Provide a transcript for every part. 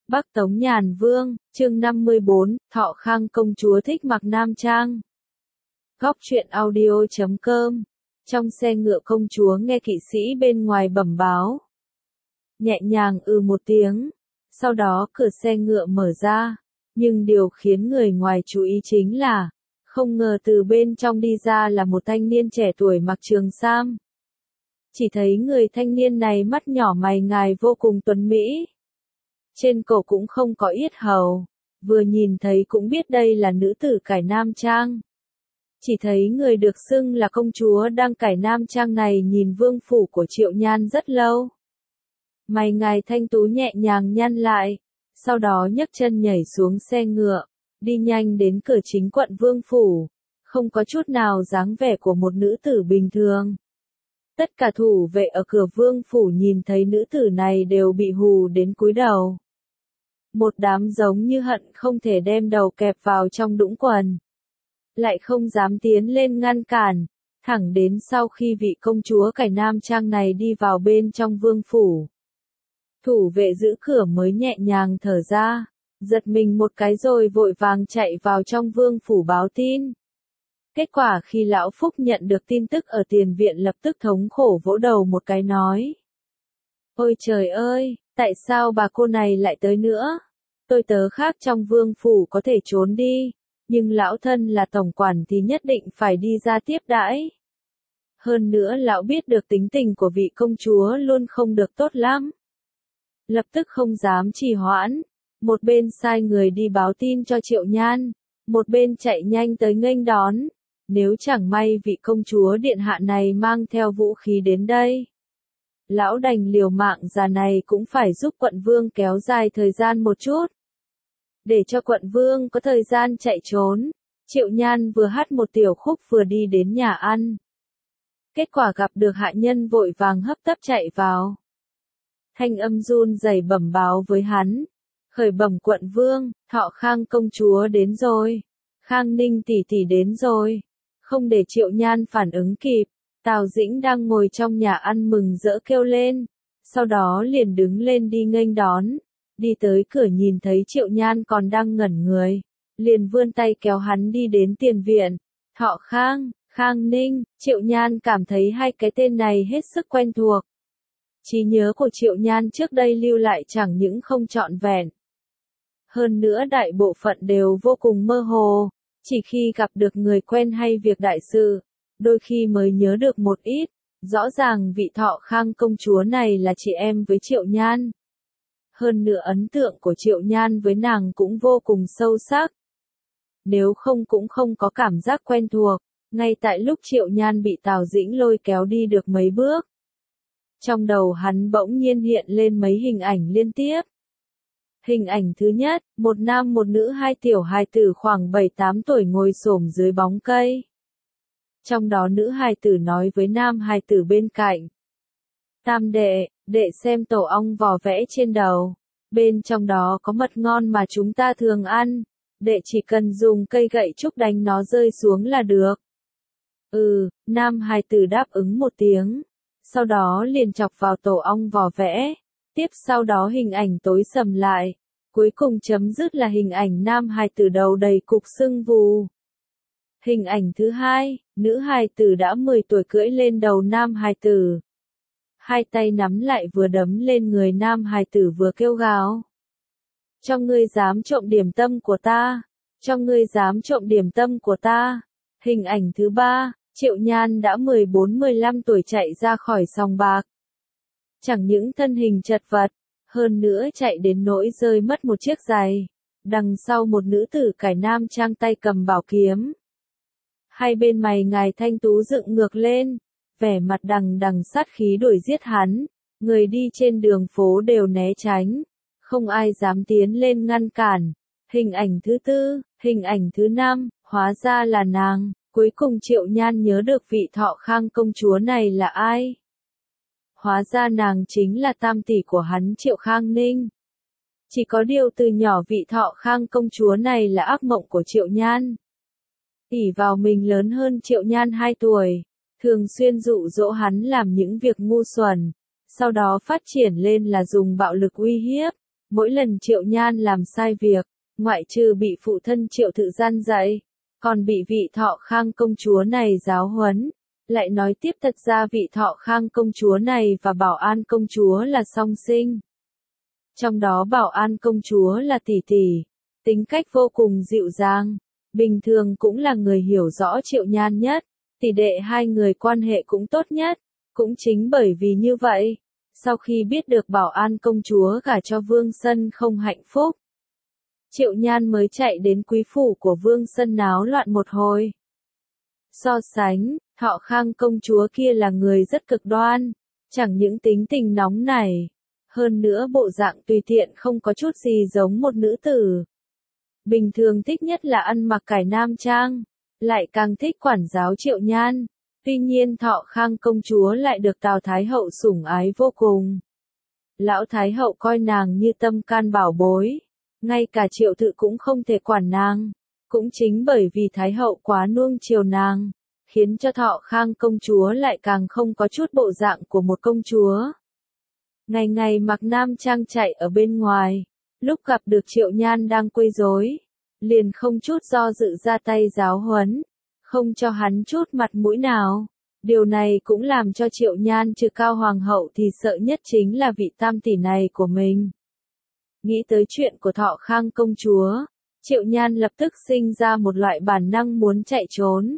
Bắc Tống Nhàn Vương, chương 54, Thọ Khang công chúa thích mặc nam trang. Góc truyện audio.com. Trong xe ngựa công chúa nghe kỵ sĩ bên ngoài bẩm báo. Nhẹ nhàng một tiếng. Sau đó cửa xe ngựa mở ra. Nhưng điều khiến người ngoài chú ý chính là, không ngờ từ bên trong đi ra là một thanh niên trẻ tuổi mặc trường sam. Chỉ thấy người thanh niên này mắt nhỏ mày ngài vô cùng tuấn mỹ. Trên cổ cũng không có yết hầu, vừa nhìn thấy cũng biết đây là nữ tử cải nam trang. Chỉ thấy người được xưng là công chúa đang cải nam trang này nhìn vương phủ của Triệu Nhan rất lâu. Mày ngài thanh tú nhẹ nhàng nhăn lại, sau đó nhấc chân nhảy xuống xe ngựa, đi nhanh đến cửa chính quận vương phủ, không có chút nào dáng vẻ của một nữ tử bình thường. Tất cả thủ vệ ở cửa vương phủ nhìn thấy nữ tử này đều bị hù đến cúi đầu. Một đám giống như hận không thể đem đầu kẹp vào trong đũng quần. Lại không dám tiến lên ngăn cản, thẳng đến sau khi vị công chúa cải nam trang này đi vào bên trong vương phủ. Thủ vệ giữ cửa mới nhẹ nhàng thở ra, giật mình một cái rồi vội vàng chạy vào trong vương phủ báo tin. Kết quả khi lão Phúc nhận được tin tức ở tiền viện lập tức thống khổ vỗ đầu một cái nói. Ôi trời ơi, tại sao bà cô này lại tới nữa? Tôi tớ khác trong vương phủ có thể trốn đi, nhưng lão thân là tổng quản thì nhất định phải đi ra tiếp đãi. Hơn nữa lão biết được tính tình của vị công chúa luôn không được tốt lắm. Lập tức không dám trì hoãn, một bên sai người đi báo tin cho Triệu Nhan, một bên chạy nhanh tới nghênh đón. Nếu chẳng may vị công chúa điện hạ này mang theo vũ khí đến đây, lão đành liều mạng già này cũng phải giúp quận vương kéo dài thời gian một chút. Để cho quận vương có thời gian chạy trốn, Triệu Nhan vừa hát một tiểu khúc vừa đi đến nhà ăn. Kết quả gặp được hạ nhân vội vàng hấp tấp chạy vào. Thanh âm run rẩy bẩm báo với hắn. Khởi bẩm quận vương, Thọ Khang công chúa đến rồi. Khang Ninh tỷ tỷ đến rồi. Không để Triệu Nhan phản ứng kịp, Tào Dĩnh đang ngồi trong nhà ăn mừng rỡ kêu lên. Sau đó liền đứng lên đi nghênh đón. Đi tới cửa nhìn thấy Triệu Nhan còn đang ngẩn người, liền vươn tay kéo hắn đi đến tiền viện. Thọ Khang, Khang Ninh, Triệu Nhan cảm thấy hai cái tên này hết sức quen thuộc. Trí nhớ của Triệu Nhan trước đây lưu lại chẳng những không trọn vẹn. Hơn nữa đại bộ phận đều vô cùng mơ hồ, chỉ khi gặp được người quen hay việc đại sự, đôi khi mới nhớ được một ít. Rõ ràng vị Thọ Khang công chúa này là chị em với Triệu Nhan. Hơn nữa ấn tượng của Triệu Nhan với nàng cũng vô cùng sâu sắc. Nếu không cũng không có cảm giác quen thuộc, ngay tại lúc Triệu Nhan bị Tào Dĩnh lôi kéo đi được mấy bước. Trong đầu hắn bỗng nhiên hiện lên mấy hình ảnh liên tiếp. Hình ảnh thứ nhất, một nam một nữ hai tiểu hài tử khoảng 7-8 tuổi ngồi xổm dưới bóng cây. Trong đó nữ hài tử nói với nam hài tử bên cạnh. Tam đệ, đệ xem tổ ong vò vẽ trên đầu. Bên trong đó có mật ngon mà chúng ta thường ăn. Đệ chỉ cần dùng cây gậy trúc đánh nó rơi xuống là được. Nam hài tử đáp ứng một tiếng. Sau đó liền chọc vào tổ ong vò vẽ. Tiếp sau đó hình ảnh tối sầm lại. Cuối cùng chấm dứt là hình ảnh nam hài tử đầu đầy cục sưng vù. Hình ảnh thứ hai, nữ hài tử đã 10 tuổi cưỡi lên đầu nam hài tử. Hai tay nắm lại vừa đấm lên người nam hài tử vừa kêu gào. Cho ngươi dám trộm điểm tâm của ta. Cho ngươi dám trộm điểm tâm của ta. Hình ảnh thứ ba, Triệu Nhan đã 14-15 tuổi chạy ra khỏi sòng bạc. Chẳng những thân hình chật vật, hơn nữa chạy đến nỗi rơi mất một chiếc giày. Đằng sau một nữ tử cải nam trang tay cầm bảo kiếm. Hai bên mày ngài thanh tú dựng ngược lên, vẻ mặt đằng đằng sát khí đuổi giết hắn. Người đi trên đường phố đều né tránh, không ai dám tiến lên ngăn cản. Hình ảnh thứ tư, hình ảnh thứ năm, hóa ra là nàng. Cuối cùng Triệu Nhan nhớ được vị Thọ Khang công chúa này là ai. Hóa ra nàng chính là tam tỷ của hắn Triệu Khang Ninh. Chỉ có điều từ nhỏ vị Thọ Khang công chúa này là ác mộng của Triệu Nhan. Ỷ vào mình lớn hơn Triệu Nhan 2 tuổi, thường xuyên dụ dỗ hắn làm những việc ngu xuẩn, sau đó phát triển lên là dùng bạo lực uy hiếp, Mỗi lần Triệu Nhan làm sai việc, ngoại trừ bị phụ thân Triệu Thự gian dạy, còn bị vị Thọ Khang công chúa này giáo huấn. Lại nói tiếp thật ra vị Thọ Khang công chúa này và Bảo An công chúa là song sinh. Trong đó Bảo An công chúa là tỷ tỷ, tính cách vô cùng dịu dàng, bình thường cũng là người hiểu rõ Triệu Nhan nhất, tỷ đệ hai người quan hệ cũng tốt nhất. Cũng chính bởi vì như vậy, sau khi biết được Bảo An công chúa gả cho Vương Sân không hạnh phúc, Triệu Nhan mới chạy đến quý phủ của Vương Sân náo loạn một hồi. So sánh, Thọ Khang công chúa kia là người rất cực đoan, chẳng những tính tình nóng nảy, hơn nữa bộ dạng tùy tiện không có chút gì giống một nữ tử. Bình thường thích nhất là ăn mặc cải nam trang, lại càng thích quản giáo Triệu Nhan. Tuy nhiên Thọ Khang công chúa lại được Tào Thái Hậu sủng ái vô cùng. Lão Thái Hậu coi nàng như tâm can bảo bối, ngay cả Triệu Thự cũng không thể quản nàng. Cũng chính bởi vì Thái Hậu quá nuông chiều nàng, khiến cho Thọ Khang công chúa lại càng không có chút bộ dạng của một công chúa. Ngày ngày mặc nam trang chạy ở bên ngoài, lúc gặp được Triệu Nhan đang quấy rối, liền không chút do dự ra tay giáo huấn, không cho hắn chút mặt mũi nào. Điều này cũng làm cho Triệu Nhan trừ Cao Hoàng hậu thì sợ nhất chính là vị tam tỷ này của mình. Nghĩ tới chuyện của Thọ Khang công chúa, Triệu Nhan lập tức sinh ra một loại bản năng muốn chạy trốn.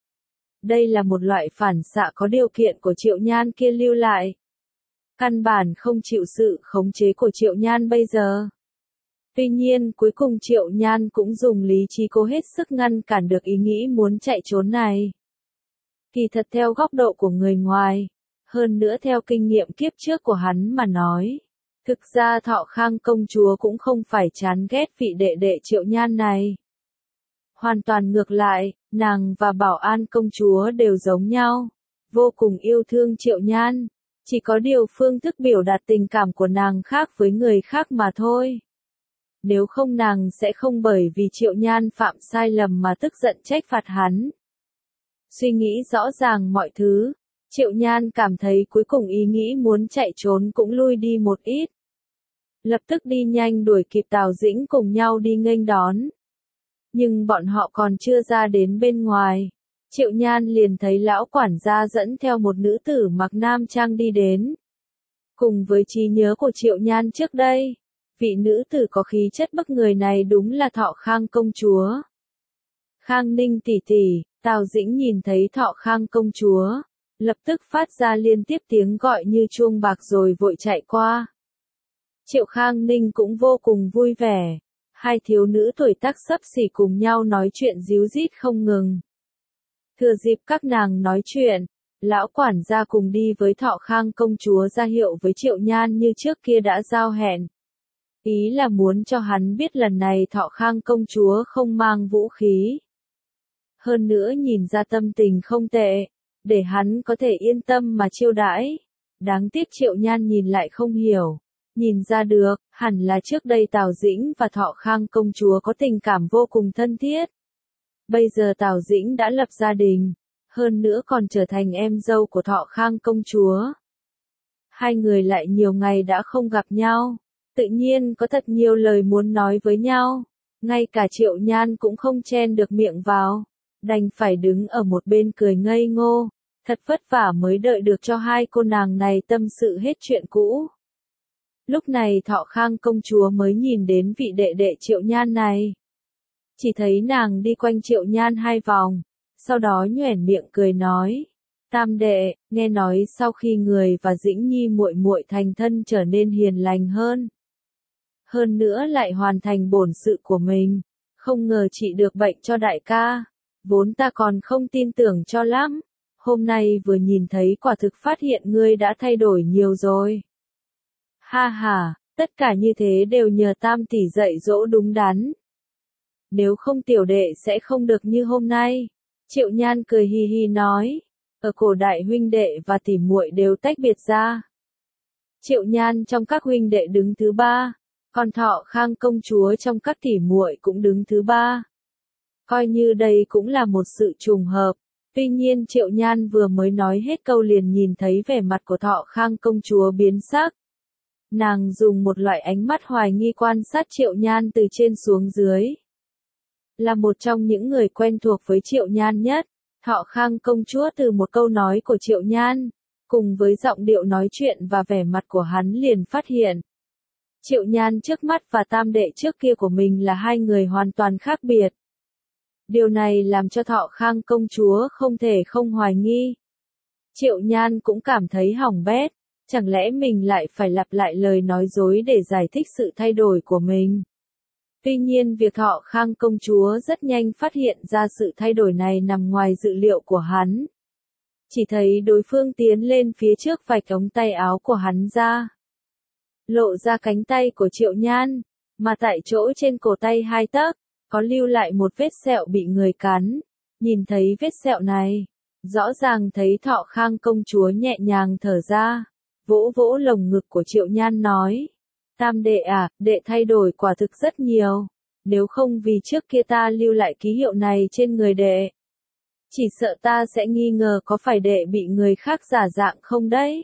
Đây là một loại phản xạ có điều kiện của Triệu Nhan kia lưu lại. Căn bản không chịu sự khống chế của Triệu Nhan bây giờ. Tuy nhiên cuối cùng Triệu Nhan cũng dùng lý trí cố hết sức ngăn cản được ý nghĩ muốn chạy trốn này. Kỳ thật theo góc độ của người ngoài, hơn nữa theo kinh nghiệm kiếp trước của hắn mà nói, thực ra Thọ Khang công chúa cũng không phải chán ghét vị đệ đệ Triệu Nhan này. Hoàn toàn ngược lại, nàng và Bảo An công chúa đều giống nhau, vô cùng yêu thương Triệu Nhan, chỉ có điều phương thức biểu đạt tình cảm của nàng khác với người khác mà thôi. Nếu không nàng sẽ không bởi vì Triệu Nhan phạm sai lầm mà tức giận trách phạt hắn. Suy nghĩ rõ ràng mọi thứ, Triệu Nhan cảm thấy cuối cùng ý nghĩ muốn chạy trốn cũng lui đi một ít. Lập tức đi nhanh đuổi kịp Tào Dĩnh cùng nhau đi nghênh đón. Nhưng bọn họ còn chưa ra đến bên ngoài, Triệu Nhan liền thấy lão quản gia dẫn theo một nữ tử mặc nam trang đi đến. Cùng với trí nhớ của Triệu Nhan trước đây, vị nữ tử có khí chất bức người này đúng là Thọ Khang công chúa. Khang Ninh tỷ tỷ, Tào Dĩnh nhìn thấy Thọ Khang công chúa, lập tức phát ra liên tiếp tiếng gọi như chuông bạc rồi vội chạy qua. Triệu Khang Ninh cũng vô cùng vui vẻ, hai thiếu nữ tuổi tác xấp xỉ cùng nhau nói chuyện díu dít không ngừng. Thừa dịp các nàng nói chuyện, lão quản gia cùng đi với Thọ Khang công chúa ra hiệu với Triệu Nhan như trước kia đã giao hẹn. Ý là muốn cho hắn biết lần này Thọ Khang công chúa không mang vũ khí. Hơn nữa nhìn ra tâm tình không tệ, để hắn có thể yên tâm mà chiêu đãi. Đáng tiếc Triệu Nhan nhìn lại không hiểu. Nhìn ra được, hẳn là trước đây Tào Dĩnh và Thọ Khang công chúa có tình cảm vô cùng thân thiết. Bây giờ Tào Dĩnh đã lập gia đình, hơn nữa còn trở thành em dâu của Thọ Khang công chúa. Hai người lại nhiều ngày đã không gặp nhau, tự nhiên có thật nhiều lời muốn nói với nhau. Ngay cả Triệu Nhan cũng không chen được miệng vào, đành phải đứng ở một bên cười ngây ngô, thật vất vả mới đợi được cho hai cô nàng này tâm sự hết chuyện cũ. Lúc này Thọ Khang công chúa mới nhìn đến vị đệ đệ Triệu Nhan này. Chỉ thấy nàng đi quanh Triệu Nhan hai vòng, sau đó nhoẻn miệng cười nói: "Tam đệ, nghe nói sau khi người và Dĩnh Nhi muội muội thành thân trở nên hiền lành hơn. Hơn nữa lại hoàn thành bổn sự của mình, không ngờ trị được bệnh cho đại ca. Vốn ta còn không tin tưởng cho lắm, hôm nay vừa nhìn thấy quả thực phát hiện ngươi đã thay đổi nhiều rồi." Ha ha, tất cả như thế đều nhờ Tam tỷ dạy dỗ đúng đắn. Nếu không tiểu đệ sẽ không được như hôm nay. Triệu Nhan cười hi hi nói, ở cổ đại huynh đệ và tỷ muội đều tách biệt ra. Triệu Nhan trong các huynh đệ đứng thứ ba, còn Thọ Khang công chúa trong các tỷ muội cũng đứng thứ ba. Coi như đây cũng là một sự trùng hợp. Tuy nhiên Triệu Nhan vừa mới nói hết câu liền nhìn thấy vẻ mặt của Thọ Khang công chúa biến sắc. nàng dùng một loại ánh mắt hoài nghi quan sát Triệu Nhan từ trên xuống dưới. Là một trong những người quen thuộc với Triệu Nhan nhất, Thọ Khang công chúa từ một câu nói của Triệu Nhan, cùng với giọng điệu nói chuyện và vẻ mặt của hắn liền phát hiện. Triệu Nhan trước mắt và tam đệ trước kia của mình là hai người hoàn toàn khác biệt. Điều này làm cho Thọ Khang công chúa không thể không hoài nghi. Triệu Nhan cũng cảm thấy hỏng bét, chẳng lẽ mình lại phải lặp lại lời nói dối để giải thích sự thay đổi của mình. Tuy nhiên việc Thọ Khang công chúa rất nhanh phát hiện ra sự thay đổi này nằm ngoài dự liệu của hắn. Chỉ thấy đối phương tiến lên phía trước vạch ống tay áo của hắn ra. Lộ ra cánh tay của Triệu Nhan, mà tại chỗ trên cổ tay 2 tấc, có lưu lại một vết sẹo bị người cắn. Nhìn thấy vết sẹo này, rõ ràng thấy Thọ Khang công chúa nhẹ nhàng thở ra, vỗ vỗ lồng ngực của Triệu Nhan nói. Tam đệ à, đệ thay đổi quả thực rất nhiều, nếu không vì trước kia ta lưu lại ký hiệu này trên người đệ. Chỉ sợ ta sẽ nghi ngờ có phải đệ bị người khác giả dạng không đấy.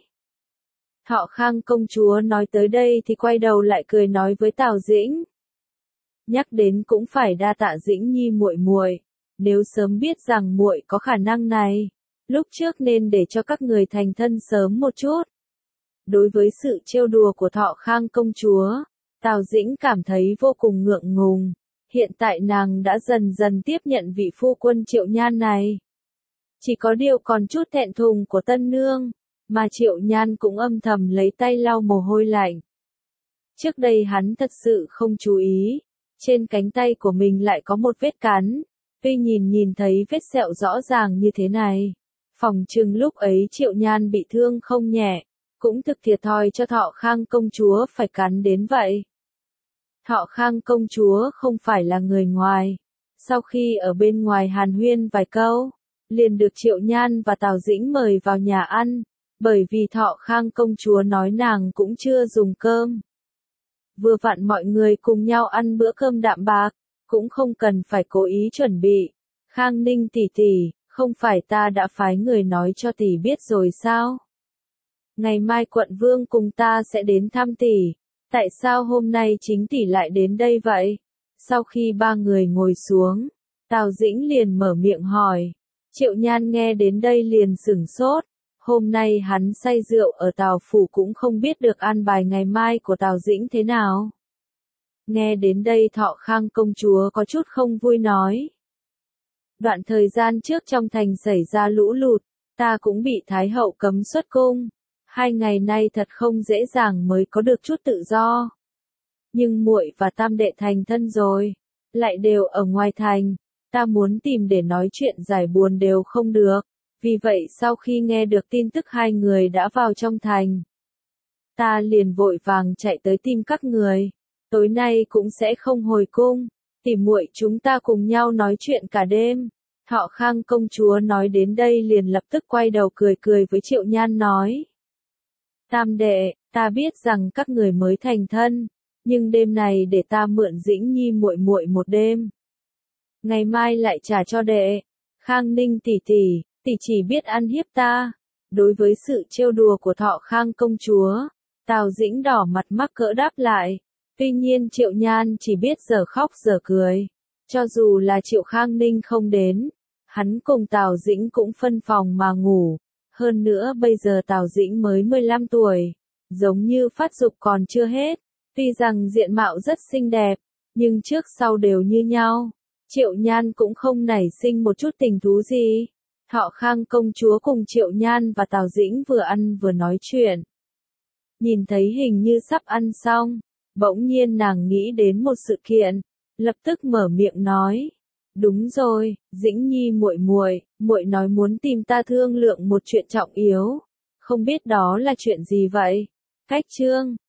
Thọ Khang công chúa nói tới đây thì quay đầu lại cười nói với Tào Dĩnh. Nhắc đến cũng phải đa tạ Dĩnh Nhi muội muội, nếu sớm biết rằng muội có khả năng này, lúc trước nên để cho các người thành thân sớm một chút. Đối với sự trêu đùa của Thọ Khang công chúa, Tào Dĩnh cảm thấy vô cùng ngượng ngùng. Hiện tại nàng đã dần dần tiếp nhận vị phu quân Triệu Nhan này. Chỉ có điều còn chút thẹn thùng của tân nương, mà Triệu Nhan cũng âm thầm lấy tay lau mồ hôi lạnh. Trước đây hắn thật sự không chú ý, trên cánh tay của mình lại có một vết cắn, tuy nhìn thấy vết sẹo rõ ràng như thế này. Phòng chừng lúc ấy Triệu Nhan bị thương không nhẹ, cũng thực thiệt thòi cho Thọ Khang công chúa phải cắn đến vậy. Thọ Khang công chúa không phải là người ngoài. Sau khi ở bên ngoài hàn huyên vài câu, liền được Triệu Nhan và Tào Dĩnh mời vào nhà ăn, bởi vì Thọ Khang công chúa nói nàng cũng chưa dùng cơm. Vừa vặn mọi người cùng nhau ăn bữa cơm đạm bạc, cũng không cần phải cố ý chuẩn bị. Khang Ninh tỷ tỷ, không phải ta đã phái người nói cho tỷ biết rồi sao? Ngày mai quận vương cùng ta sẽ đến thăm tỷ. Tại sao hôm nay chính tỷ lại đến đây vậy? Sau khi ba người ngồi xuống, Tào Dĩnh liền mở miệng hỏi. Triệu Nhan nghe đến đây liền sửng sốt. Hôm nay hắn say rượu ở Tào Phủ cũng không biết được an bài ngày mai của Tào Dĩnh thế nào. Nghe đến đây Thọ Khang công chúa có chút không vui nói. Đoạn thời gian trước trong thành xảy ra lũ lụt, ta cũng bị Thái hậu cấm xuất cung. 2 ngày nay thật không dễ dàng mới có được chút tự do. Nhưng muội và tam đệ thành thân rồi, lại đều ở ngoài thành, ta muốn tìm để nói chuyện giải buồn đều không được. Vì vậy sau khi nghe được tin tức 2 người đã vào trong thành, ta liền vội vàng chạy tới tìm các người. Tối nay cũng sẽ không hồi cung, tỉ muội chúng ta cùng nhau nói chuyện cả đêm. Thọ Khang công chúa nói đến đây liền lập tức quay đầu cười cười với Triệu Nhan nói. Tam đệ, ta biết rằng các người mới thành thân, nhưng đêm này để ta mượn Dĩnh Nhi muội muội một đêm. Ngày mai lại trả cho đệ. Khang Ninh tỷ tỷ, tỷ chỉ biết ăn hiếp ta. Đối với sự trêu đùa của Thọ Khang công chúa, Tào Dĩnh đỏ mặt mắc cỡ đáp lại. Tuy nhiên Triệu Nhan chỉ biết giờ khóc giờ cười. Cho dù là Triệu Khang Ninh không đến, hắn cùng Tào Dĩnh cũng phân phòng mà ngủ. Hơn nữa bây giờ Tào Dĩnh mới 15 tuổi, giống như phát dục còn chưa hết. Tuy rằng diện mạo rất xinh đẹp, nhưng trước sau đều như nhau. Triệu Nhan cũng không nảy sinh một chút tình thú gì. Thọ Khang công chúa cùng Triệu Nhan và Tào Dĩnh vừa ăn vừa nói chuyện. Nhìn thấy hình như sắp ăn xong, bỗng nhiên nàng nghĩ đến một sự kiện, lập tức mở miệng nói. Đúng rồi, Dĩnh Nhi muội muội, muội nói muốn tìm ta thương lượng một chuyện trọng yếu. Không biết đó là chuyện gì vậy? Cách chương